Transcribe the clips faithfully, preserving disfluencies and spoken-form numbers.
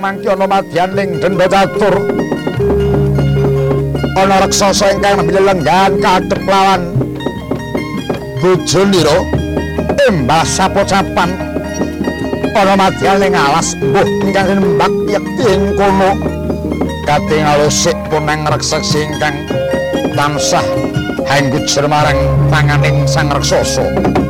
mangki ana madyaning denda catur. Ana raksasa ingkang nembe lenggan kadhep lawan bojonira embah sapocapan. Ana madyaning alas mbuh ingkang sinembak yekti ing kono. Katingal usik puneng raksasa ingkang tansah hanggujer marang tanganing sang raksasa.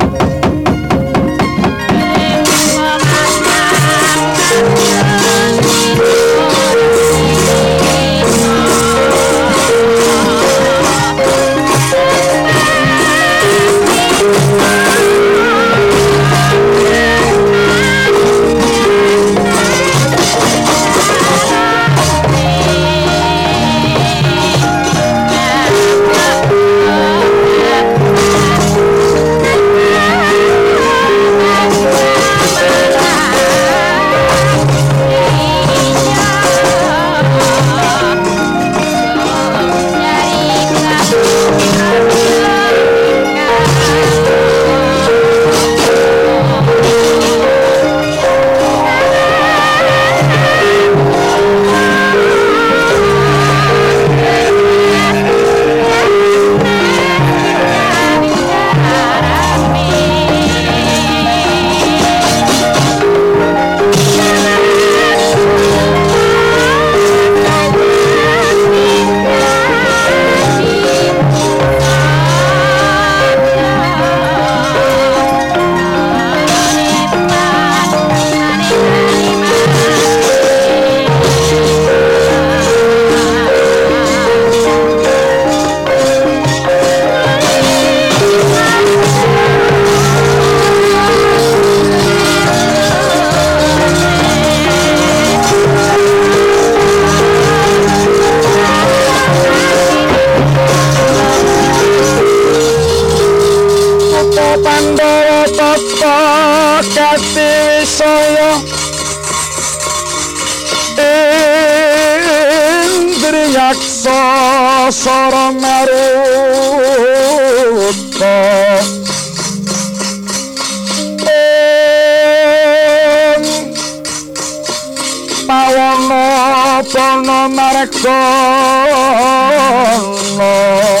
Sara maruta pawana pana marekana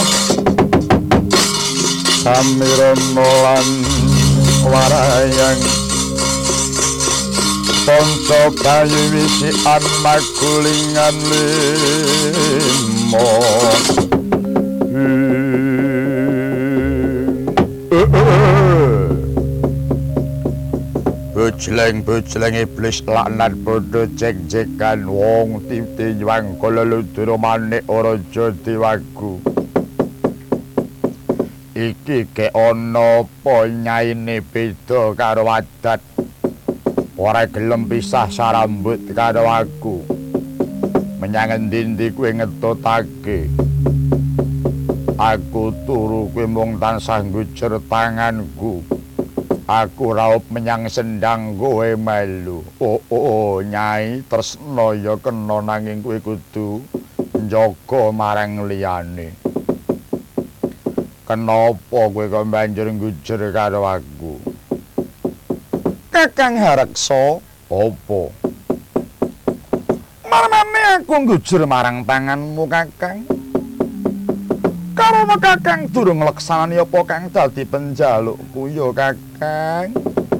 samirana lan warayang panca bayu wisikan magulingan limo bojleng-bojleng iblis laknat bodho jek-jekan wong tinjwang kala ludura manik raja Dewagu. Iki kek ana apa nyaine beda karo adat. Ora gelem pisah sarambut karo aku. Menyang endi-endi kowe ngetutake. Aku turu kowe mung tansah ngujer tanganku. Aku raup menyang sendang kowe melu. Oh, oh, oh Nyai tresna ya kena nanging kowe kudu njaga marang liyane. Kenapa kowe kok banjur ngujer karo aku? Kakang Hareksa, apa? Marmane aku ngujer marang tanganmu, Kakang. Karena Kakang durung ngleksanani apa kang dadi penjalukku ya, Kakang.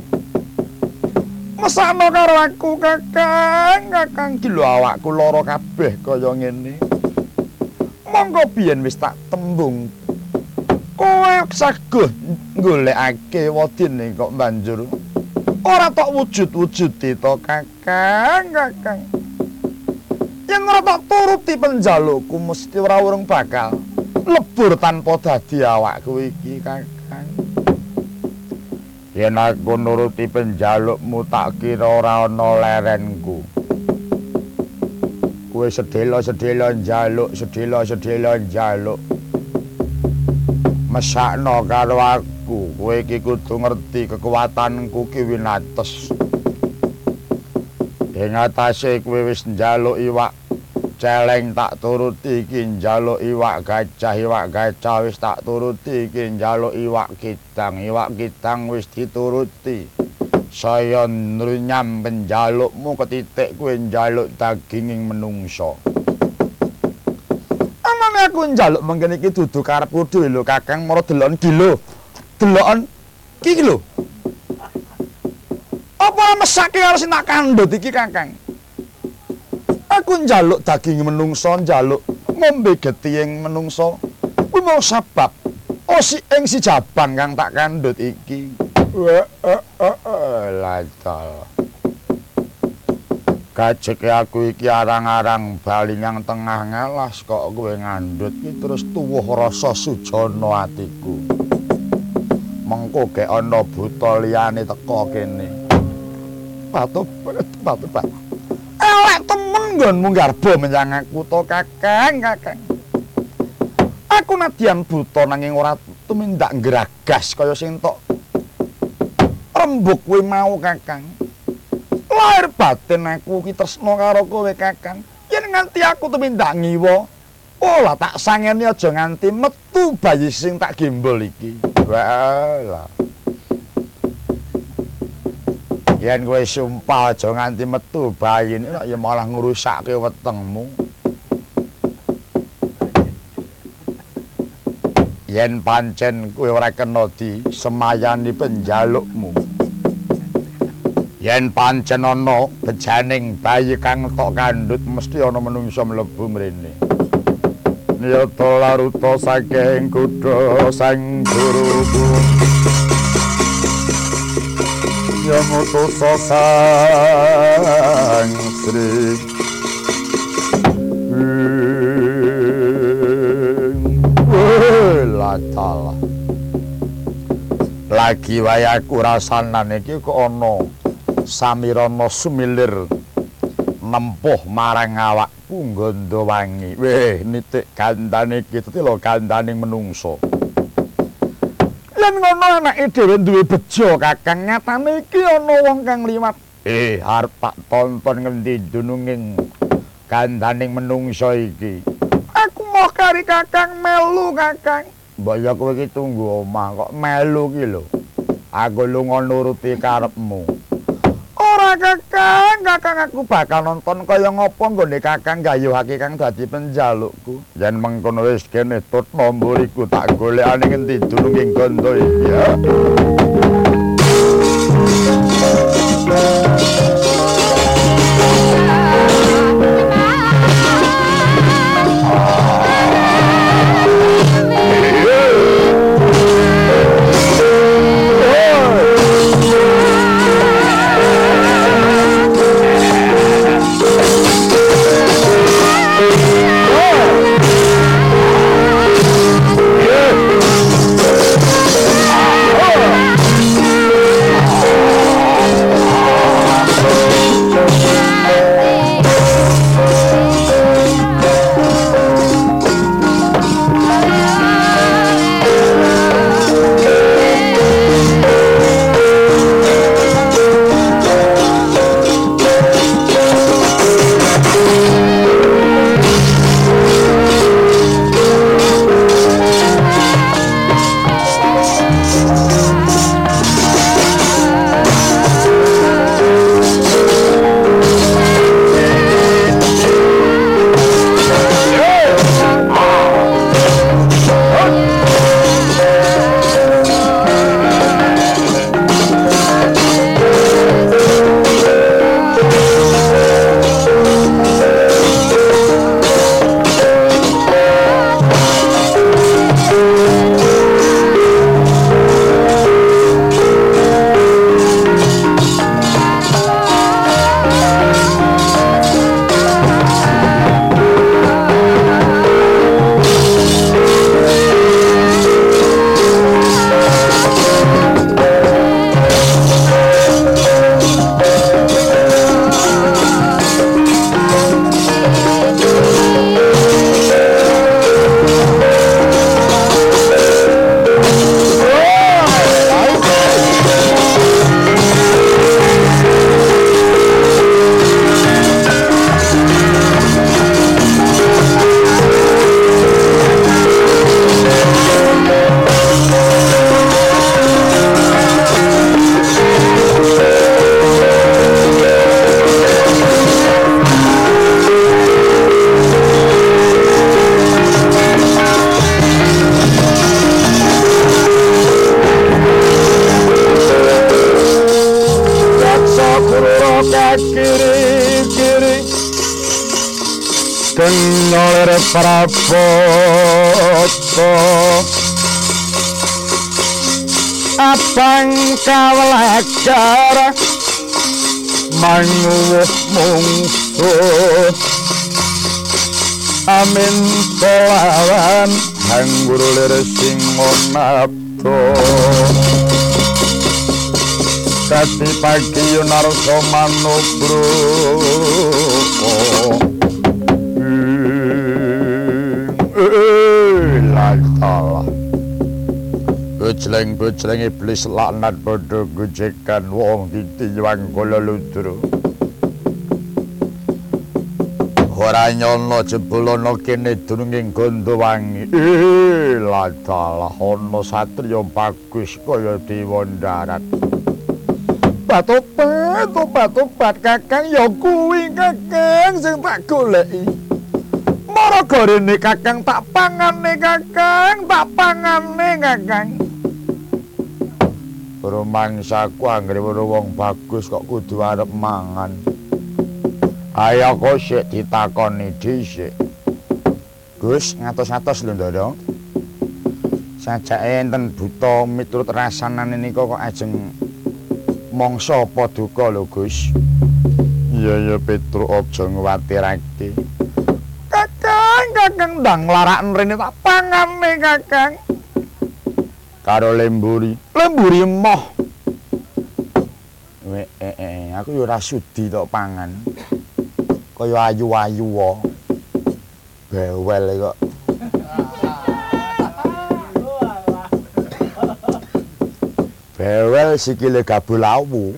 Mesakno karo aku, Kakang. Kakang iki lho awakku lara kabeh kaya ngene. Monggo biyen wis tak tembung. Kowe saguh golekake wadine kok banjur ora tok wujud-wujudi to, Kakang, Kakang. Yen ora tak turuti penjalukku mesti ora urung bakal lebur tanpa dadi awakku iki, Kakang. Yen aku nuruti penjalukmu tak kira ora ana lerenku. Kowe sedhela-sedhela njaluk, sedhela-sedhela njaluk. Mesakno karo aku, kowe iki kudu ngerti kekuatanku ki winates. Ing atase kowe wis njaluk iwak celeng tak turuti iki, njaluk iwak gajah, iwak gajah wis tak turuti iki, njaluk iwak kidang, iwak kidang wis dituruti. saya nrunyam penjalukmu ketitik kowe njaluk daginging menungso. Amane aku njaluk mengkene iki dudu karepku dhewe lho Kakang, mara delokon iki lho. Delokon iki lho. Apa mesake karo sing tak kandhut iki Kakang? Aku njaluk daging menungso, njaluk ngombe getihing menungso. Kuwi mau sebab oh si ing si jabang kang tak kandhut iki. Wah, latal. Kajeke aku iki arang-arang bali nyang tengah ngalas kok kowe ngandhut iki terus tuwuh rasa sujana atiku. Mengko gek ana buta liyane teka kene. Patu patu patu. Elek temen nggonmu garba menyang aku to Kakang, Kakang. Aku nadyan buta nanging ora tumindak ngragas kaya sing tok rembug kuwi mau Kakang. Lahir batin aku ki tresna karo kowe Kakang. Yen nganti aku tumindak ngiwa, olah tak sangeni aja nganti metu bayi sing tak gembol iki. Walah. Yen kowe sumpah aja nganti metu bayi ini ya malah ngrusakke wetengmu. Yen pancen kowe ora kena di semayani penjalukmu. Yen pancen ana bejaning bayi kang tok kandhut mesti ana menungsa mlebu mrene. Niyata laruta saking kutha sang guruku. Yamoto sang Sri. Latal. Lagi wayaku rasanane iki kok ana samirana sumilir nempuh marang awakku nggondo wangi. Weh, nitik gandane iki dadi lho gandaning menungso. Yen ngono anake dhewe duwe bejo Kakang, nyatane iki ana wong kang liwat. Eh, arep tak tonton ngendi dununging gandaning menungso iki. Aku mau kari Kakang melu Kakang. Mbok ya kowe iki tunggu omah kok melu ki lho. Aku lunga nuruti karepmu. Ora Kakang, Kakang aku bakal nonton kaya ngapa nggone Kakang gayuhake kang dadi penjalukku. Yen mengkono wis kene tut nomburiku tak golekane ngendi dununging gondo iki ya. Oh! ageng nyolir prapoto abang kawelagar manguwuh mungsuh amin tolawan hanggulir sing ngonapto kati pagi yunarso manubro lantalah bojleng-bojleng iblis laknat padha gojekan wong ditiwang kala ludra ora nyono jebulana kene dununging Gondowangi lantalah ana satriya bagus kaya dewa darat Tobat, tobat, tobat kakang ya kuwi kakang sing tak goleki. Maraga rene kakang tak pangane kakang, tak pangane kakang. Rumangsaku anggere wong bagus kok kudu arep mangan. Ayo kok sik ditakoni dhisik. Gus ngatos-atos lho Ndara. Sajake enten buta miturut rasanane nika kok ajeng mangsa paduka lho Gus. Iya ya Petro aja ngwatirake. Kakang, kakang ndang laraken rene tak pangane kakang. Karo lemburi, lemburi moh. We eh, eh aku yo ora sudi tok pangan. Kaya ayu-ayu wae. Bawel kok. Bawel sikile gabulawu.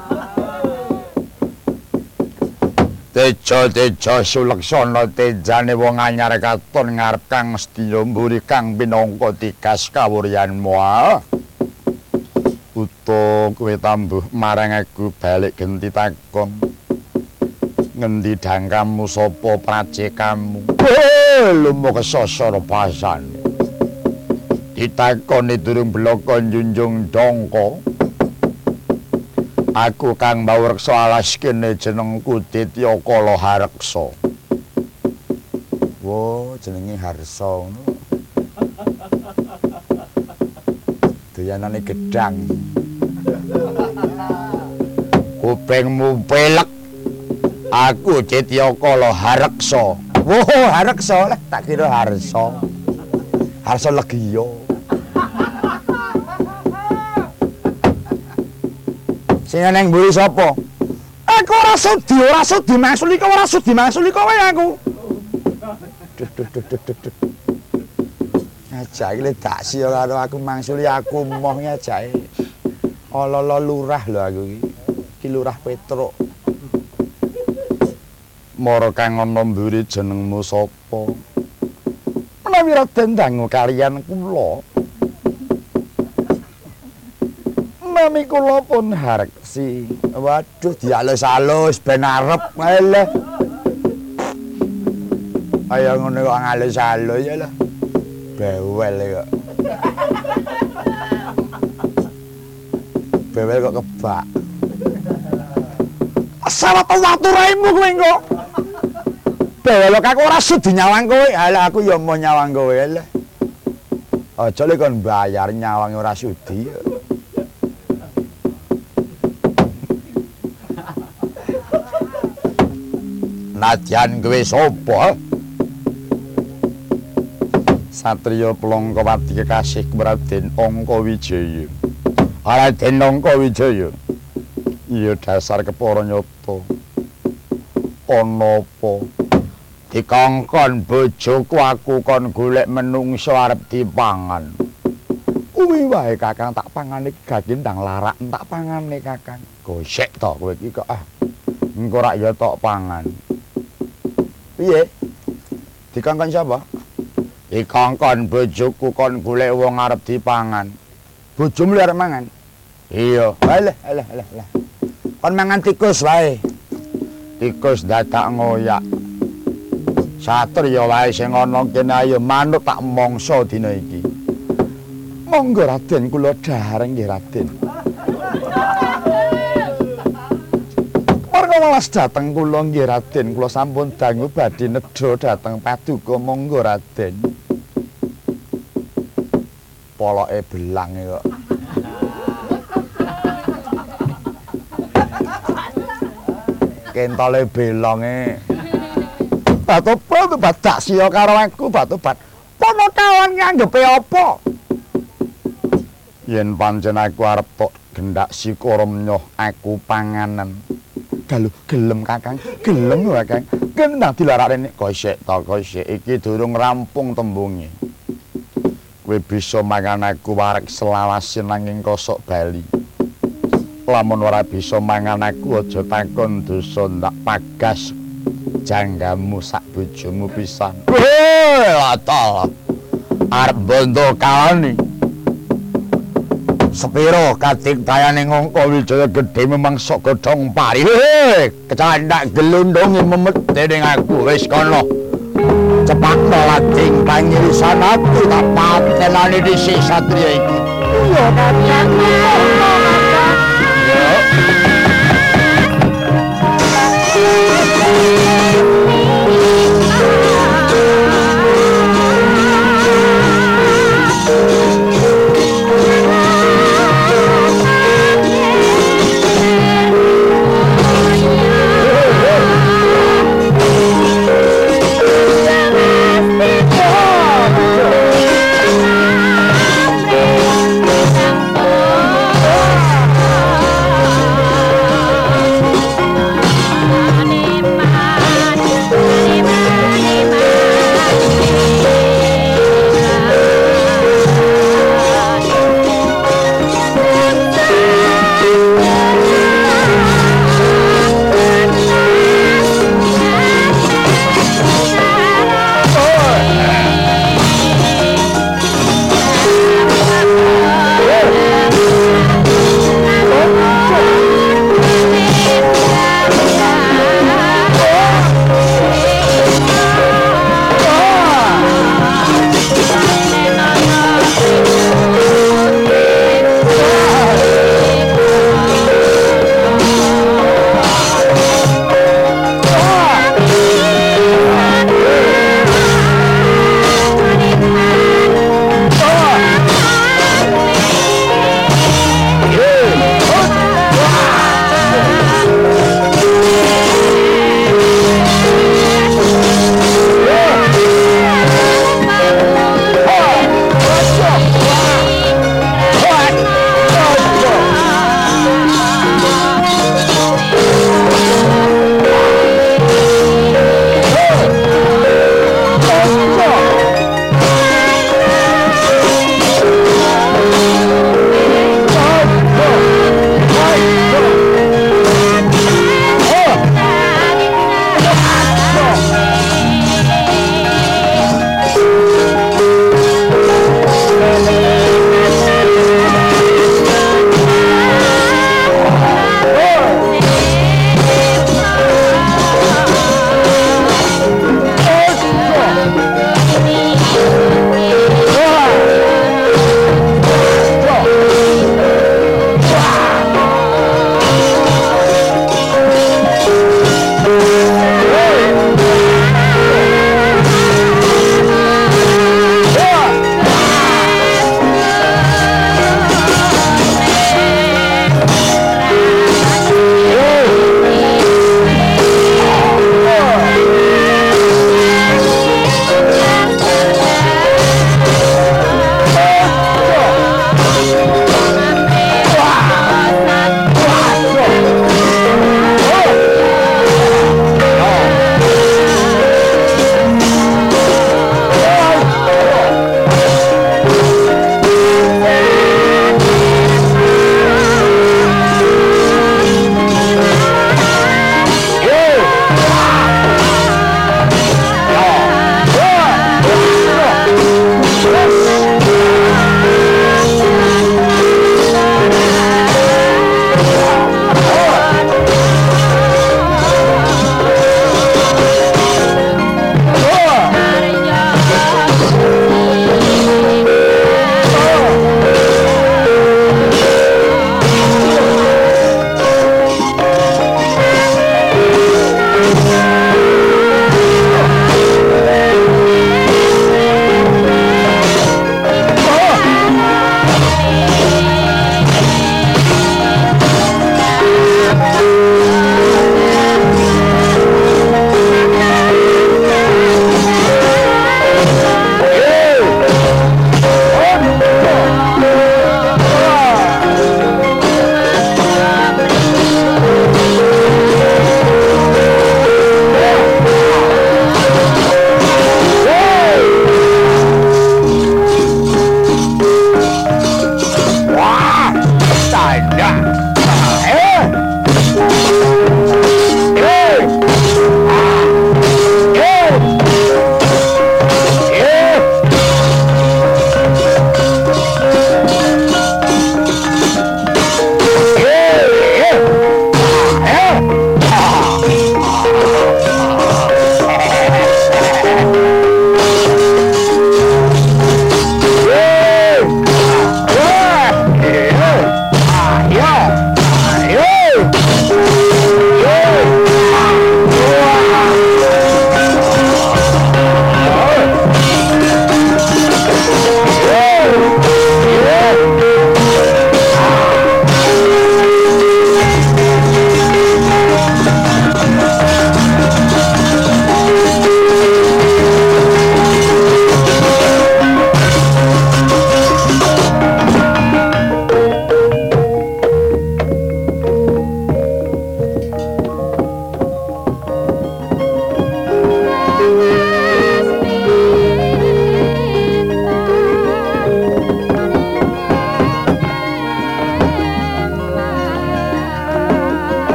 Tejo-tejo Sulaksana tejane wong anyar katon ngarep Kang Sedya mburi kang pinangka tikas kawuryanmu. Uta kowe tambuh marang aku balik genti takon. Ngendi dangkamu sapa pracekamu? Lumo kesasara pasane. Ditakoni durung bloko njunjung dongko. Aku Kang Bawreksa alas kene jenengku Ditya Kala Hareksa. Wo jenenge Harsa ngono. Doyanane gedang. Kupingmu pelek. Aku Ditya Kala Hareksa. Wo Hareksa lah tak kira Harsa. Harsa Legiya. Sing nang mburi sapa? Aku ora sudi, ora sudi maksuli kowe ora sudi maksuli kowe aku. Duh duh duh duh duh. Ajake le tak sia karo aku mangsuli aku moh ngajake. Ololo lurah lho aku iki. Ki lurah Petruk. Mara kang ana mburi jenengmu sapa? Menawi Raden dangu kaliyan kula. Nami kula pun Hareksi. Waduh dialus-alus ben arep eleh. Ayo ngono kok ngalus-alus ya lah. Bawel kok. Bawel kok kebak. Sawat watu raimu kowe kok. Bawel kok aku ora sudi nyawang kowe. Halah aku ya mau nyawang kowe eleh. Aja lek kon bayar nyawang ora sudi. Nadyan kowe sapa? Satriya Plongkowati kekasih Raden Angkawijaya. Raden Angkawijaya. Iya dasar kepara nyata. Ana apa? Dikongkon bojoku aku kon golek menungso arep dipangan. Kuwi wae Kakang tak pangane gage ndang larak tak pangane Kakang. Gosek to kowe iki kok ah. Engko rak ya tok pangan. Piye? Dikongkon sapa? Dikongkon bojoku kon golek wong arep dipangan. Bojomu arep mangan? Iya. Alah, alah, alah, alah. Kon mangan tikus wae. Tikus dadak ngoyak. Satriya wae sing ana kene ayo manut tak mangsa dina iki. Monggo Raden kula dhahar nggih Raden. welas dhateng kula nggih Raden, kula sampun dangu badhe nedha dhateng Paduka monggo Raden. Poloke belang kok. Kentole belonge. Batobat badak sia karo aku Batobat. Pono kawan nganggepe apa? Yen pancen aku arep tok gendak sikara menyoh aku panganan. Galuh gelem Kakang, gelem lho Kakang. Kendang dilarane kok isik to, kok isik iki durung rampung tembunge. Kowe bisa mangan aku wareg selawasin nanging kosok bali. Lamun ora bisa mangan aku aja takon dosa ndak pagas janggamu sak bojomu pisan. Heh, latah. Arep bondo kalani. Sepiro katik tayane ngangka wijaya gedhe memang sok godhong pari. Heh, kecandak gelundungi memedhe ning aku wis kono. Cepat melading pangirisan ati tak patenane dhisik satriya iki. Iya, Kakang. Yo.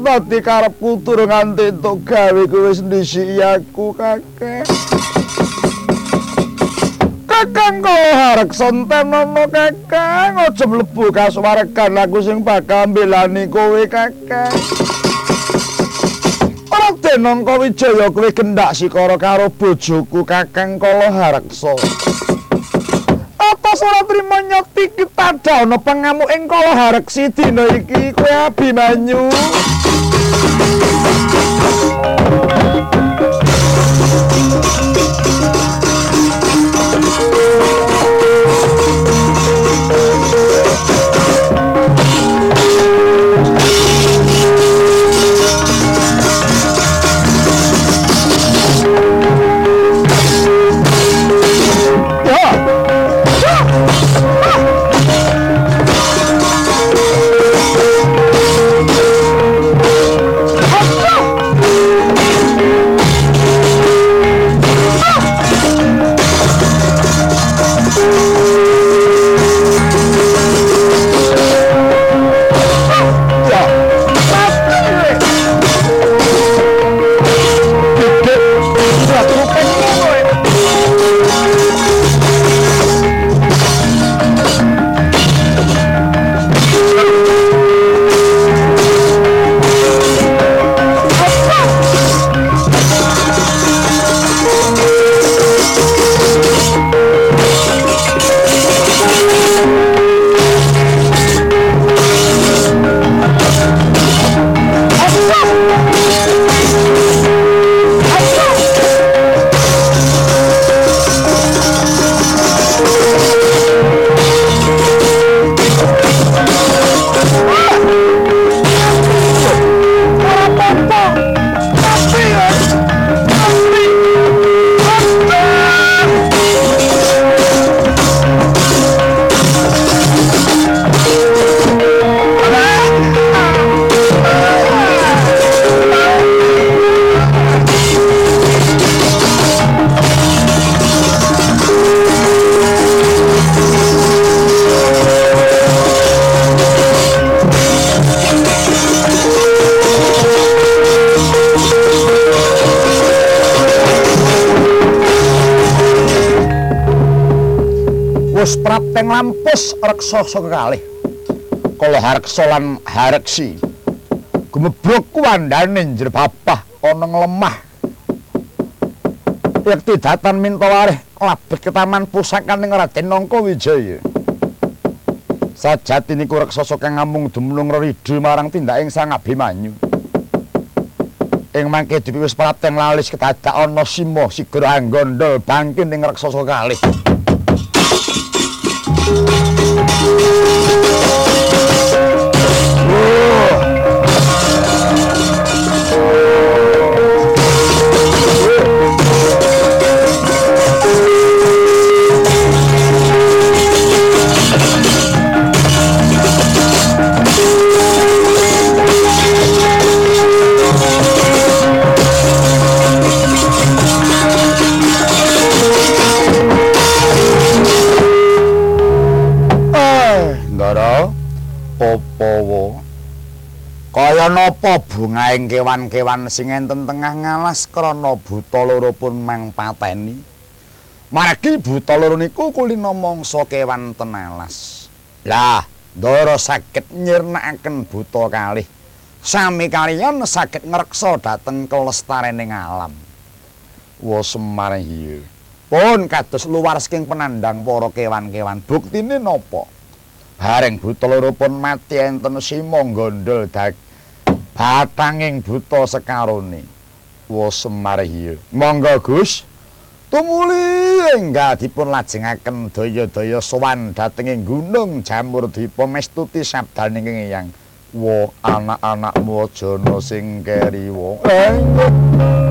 dadi karepku durung nganti entuk gawe kowe wis ndhisiki aku kakek. Kakang kula harek sentenono kakang aja mlebu kasuwargan aku sing bakal mbelani kowe kakang. Ora denongko Wijaya kowe gendak sikara karo bojoku kakang kala hareksa. Apa ora trimo nyoti kita ana pengamuk ing kala hareksi dina iki kowe Abimanyu. Wis prapteng lampus raksasa kekalih kala hareksa lan hareksi gumebruk kuwandane njer bapah ana nglemah yekti datan minta warih labet ke taman pusaka ning Raden Nangka Wijaya sajati niku raksasa kang ngamung dumunung reridho marang tindaking Sang Abimanyu ing mangke dewe wis prapteng lalis kedadak ana sima sigara anggondol bangkin ning raksasa kalih. Kaya napa bungaing kewan-kewan sing enten tengah ngalas krana buta loro pun mangpateni. Margi buta loro niku kulina mangsa kewan tenalas. Lah, ndara saged nyirnakaken buta kalih. Sami kaliyan saged ngreksa dhateng kelestarening alam. Wa Semar iya. Pun kados luwar saking penandang para kewan-kewan. Buktine napa? Bareng buta loro pun mati enten sima gondol dag batanging buta sekarone. Wa Semar iya. Monggo Gus. Tumuli enggak dipun lajengaken daya-daya sowan dhatenging Gunung Jamurdipa mestuti sabdaning Eyang. Wa anak-anakmu aja ana sing keriwa.